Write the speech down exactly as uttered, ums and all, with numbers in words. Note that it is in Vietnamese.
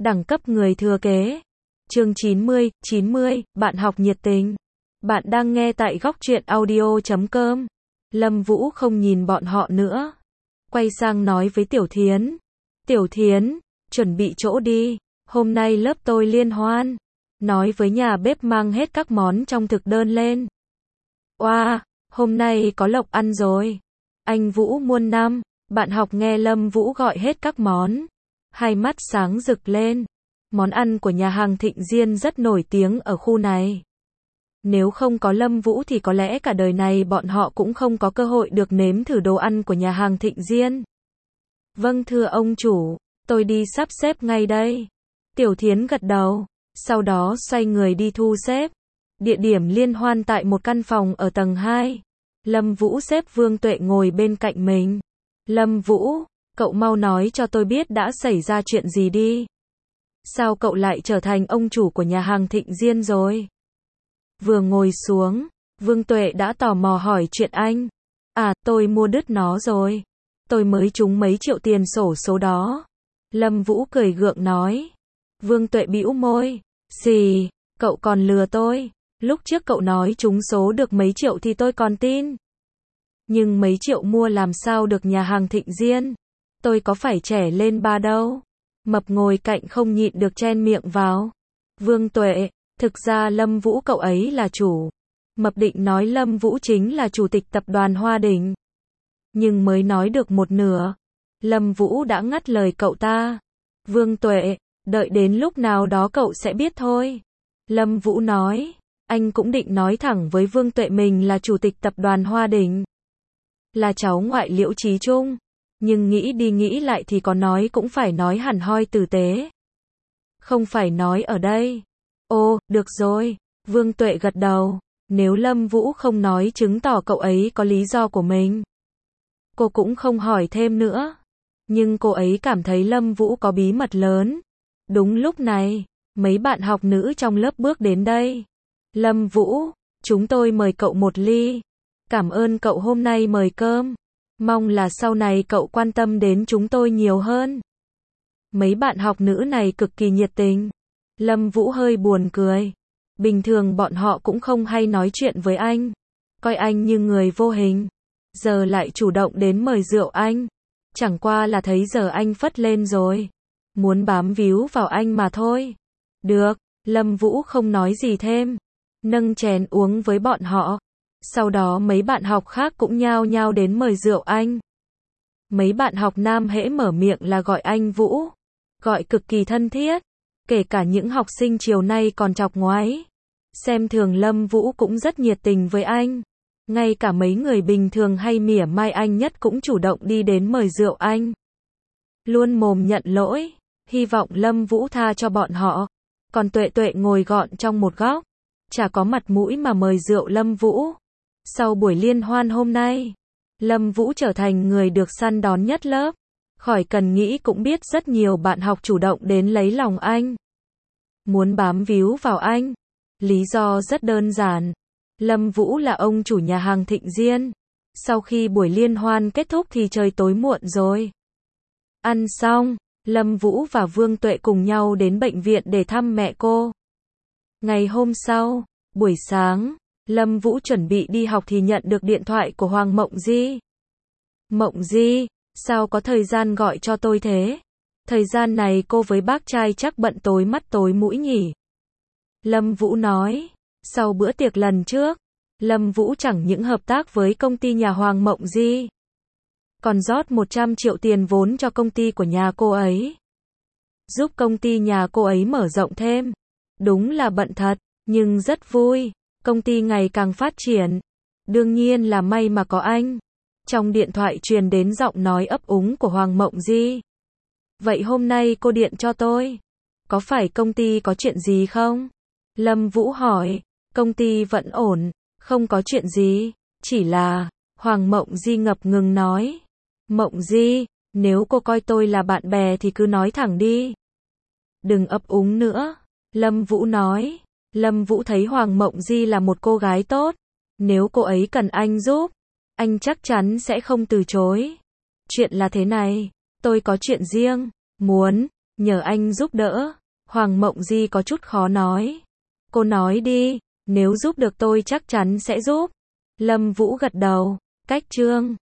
Đẳng cấp người thừa kế. Chương chín mươi, chín mươi, bạn học nhiệt tình. Bạn đang nghe tại góc truyện audio chấm com. Lâm Vũ không nhìn bọn họ nữa. Quay sang nói với Tiểu Thiến. Tiểu Thiến, chuẩn bị chỗ đi. Hôm nay lớp tôi liên hoan. Nói với nhà bếp mang hết các món trong thực đơn lên. Oa, wow, hôm nay có lộc ăn rồi. Anh Vũ muôn năm. Bạn học nghe Lâm Vũ gọi hết các món. Hai mắt sáng rực lên. Món ăn của nhà hàng Thịnh Diên rất nổi tiếng ở khu này. Nếu không có Lâm Vũ thì có lẽ cả đời này bọn họ cũng không có cơ hội được nếm thử đồ ăn của nhà hàng Thịnh Diên. Vâng thưa ông chủ, tôi đi sắp xếp ngay đây. Tiểu Thiến gật đầu, sau đó xoay người đi thu xếp. Địa điểm liên hoan tại một căn phòng ở tầng hai. Lâm Vũ xếp Vương Tuệ ngồi bên cạnh mình. Lâm Vũ, cậu mau nói cho tôi biết đã xảy ra chuyện gì đi. Sao cậu lại trở thành ông chủ của nhà hàng Thịnh Diên rồi? Vừa ngồi xuống, Vương Tuệ đã tò mò hỏi chuyện anh. À, tôi mua đứt nó rồi. Tôi mới trúng mấy triệu tiền xổ số đó. Lâm Vũ cười gượng nói. Vương Tuệ bĩu môi. Xì, cậu còn lừa tôi. Lúc trước cậu nói trúng số được mấy triệu thì tôi còn tin. Nhưng mấy triệu mua làm sao được nhà hàng Thịnh Diên. Tôi có phải trẻ lên ba đâu. Mập ngồi cạnh không nhịn được chen miệng vào. Vương Tuệ, thực ra Lâm Vũ cậu ấy là chủ. Mập định nói Lâm Vũ chính là chủ tịch tập đoàn Hoa Đình. Nhưng mới nói được một nửa. Lâm Vũ đã ngắt lời cậu ta. Vương Tuệ, đợi đến lúc nào đó cậu sẽ biết thôi. Lâm Vũ nói. Anh cũng định nói thẳng với Vương Tuệ mình là chủ tịch tập đoàn Hoa Đình. Là cháu ngoại Liễu Chí Trung. Nhưng nghĩ đi nghĩ lại thì có nói cũng phải nói hẳn hoi tử tế. Không phải nói ở đây. Ồ, được rồi. Vương Tuệ gật đầu. Nếu Lâm Vũ không nói chứng tỏ cậu ấy có lý do của mình. Cô cũng không hỏi thêm nữa. Nhưng cô ấy cảm thấy Lâm Vũ có bí mật lớn. Đúng lúc này, mấy bạn học nữ trong lớp bước đến đây. Lâm Vũ, chúng tôi mời cậu một ly. Cảm ơn cậu hôm nay mời cơm. Mong là sau này cậu quan tâm đến chúng tôi nhiều hơn. Mấy bạn học nữ này cực kỳ nhiệt tình. Lâm Vũ hơi buồn cười. Bình thường bọn họ cũng không hay nói chuyện với anh. Coi anh như người vô hình. Giờ lại chủ động đến mời rượu anh. Chẳng qua là thấy giờ anh phất lên rồi. Muốn bám víu vào anh mà thôi. Được, Lâm Vũ không nói gì thêm. Nâng chén uống với bọn họ. Sau đó mấy bạn học khác cũng nhao nhao đến mời rượu anh. Mấy bạn học nam hễ mở miệng là gọi anh Vũ. Gọi cực kỳ thân thiết. Kể cả những học sinh chiều nay còn chọc ngoáy. Xem thường Lâm Vũ cũng rất nhiệt tình với anh. Ngay cả mấy người bình thường hay mỉa mai anh nhất cũng chủ động đi đến mời rượu anh. Luôn mồm nhận lỗi. Hy vọng Lâm Vũ tha cho bọn họ. Còn Tuệ Tuệ ngồi gọn trong một góc. Chả có mặt mũi mà mời rượu Lâm Vũ. Sau buổi liên hoan hôm nay, Lâm Vũ trở thành người được săn đón nhất lớp. Khỏi cần nghĩ cũng biết rất nhiều bạn học chủ động đến lấy lòng anh. Muốn bám víu vào anh. Lý do rất đơn giản. Lâm Vũ là ông chủ nhà hàng Thịnh Diên. Sau khi buổi liên hoan kết thúc thì trời tối muộn rồi. Ăn xong, Lâm Vũ và Vương Tuệ cùng nhau đến bệnh viện để thăm mẹ cô. Ngày hôm sau, buổi sáng, Lâm Vũ chuẩn bị đi học thì nhận được điện thoại của Hoàng Mộng Di. Mộng Di, sao có thời gian gọi cho tôi thế? Thời gian này cô với bác trai chắc bận tối mắt tối mũi nhỉ? Lâm Vũ nói, sau bữa tiệc lần trước, Lâm Vũ chẳng những hợp tác với công ty nhà Hoàng Mộng Di, còn rót một trăm triệu tiền vốn cho công ty của nhà cô ấy. Giúp công ty nhà cô ấy mở rộng thêm. Đúng là bận thật, nhưng rất vui. Công ty ngày càng phát triển. Đương nhiên là may mà có anh. Trong điện thoại truyền đến giọng nói ấp úng của Hoàng Mộng Di. Vậy hôm nay cô điện cho tôi. Có phải công ty có chuyện gì không? Lâm Vũ hỏi. Công ty vẫn ổn, không có chuyện gì. Chỉ là, Hoàng Mộng Di ngập ngừng nói. Mộng Di, nếu cô coi tôi là bạn bè thì cứ nói thẳng đi. Đừng ấp úng nữa. Lâm Vũ nói. Lâm Vũ thấy Hoàng Mộng Di là một cô gái tốt. Nếu cô ấy cần anh giúp, anh chắc chắn sẽ không từ chối. Chuyện là thế này, tôi có chuyện riêng, muốn nhờ anh giúp đỡ. Hoàng Mộng Di có chút khó nói. Cô nói đi, nếu giúp được tôi chắc chắn sẽ giúp. Lâm Vũ gật đầu. Cách Trương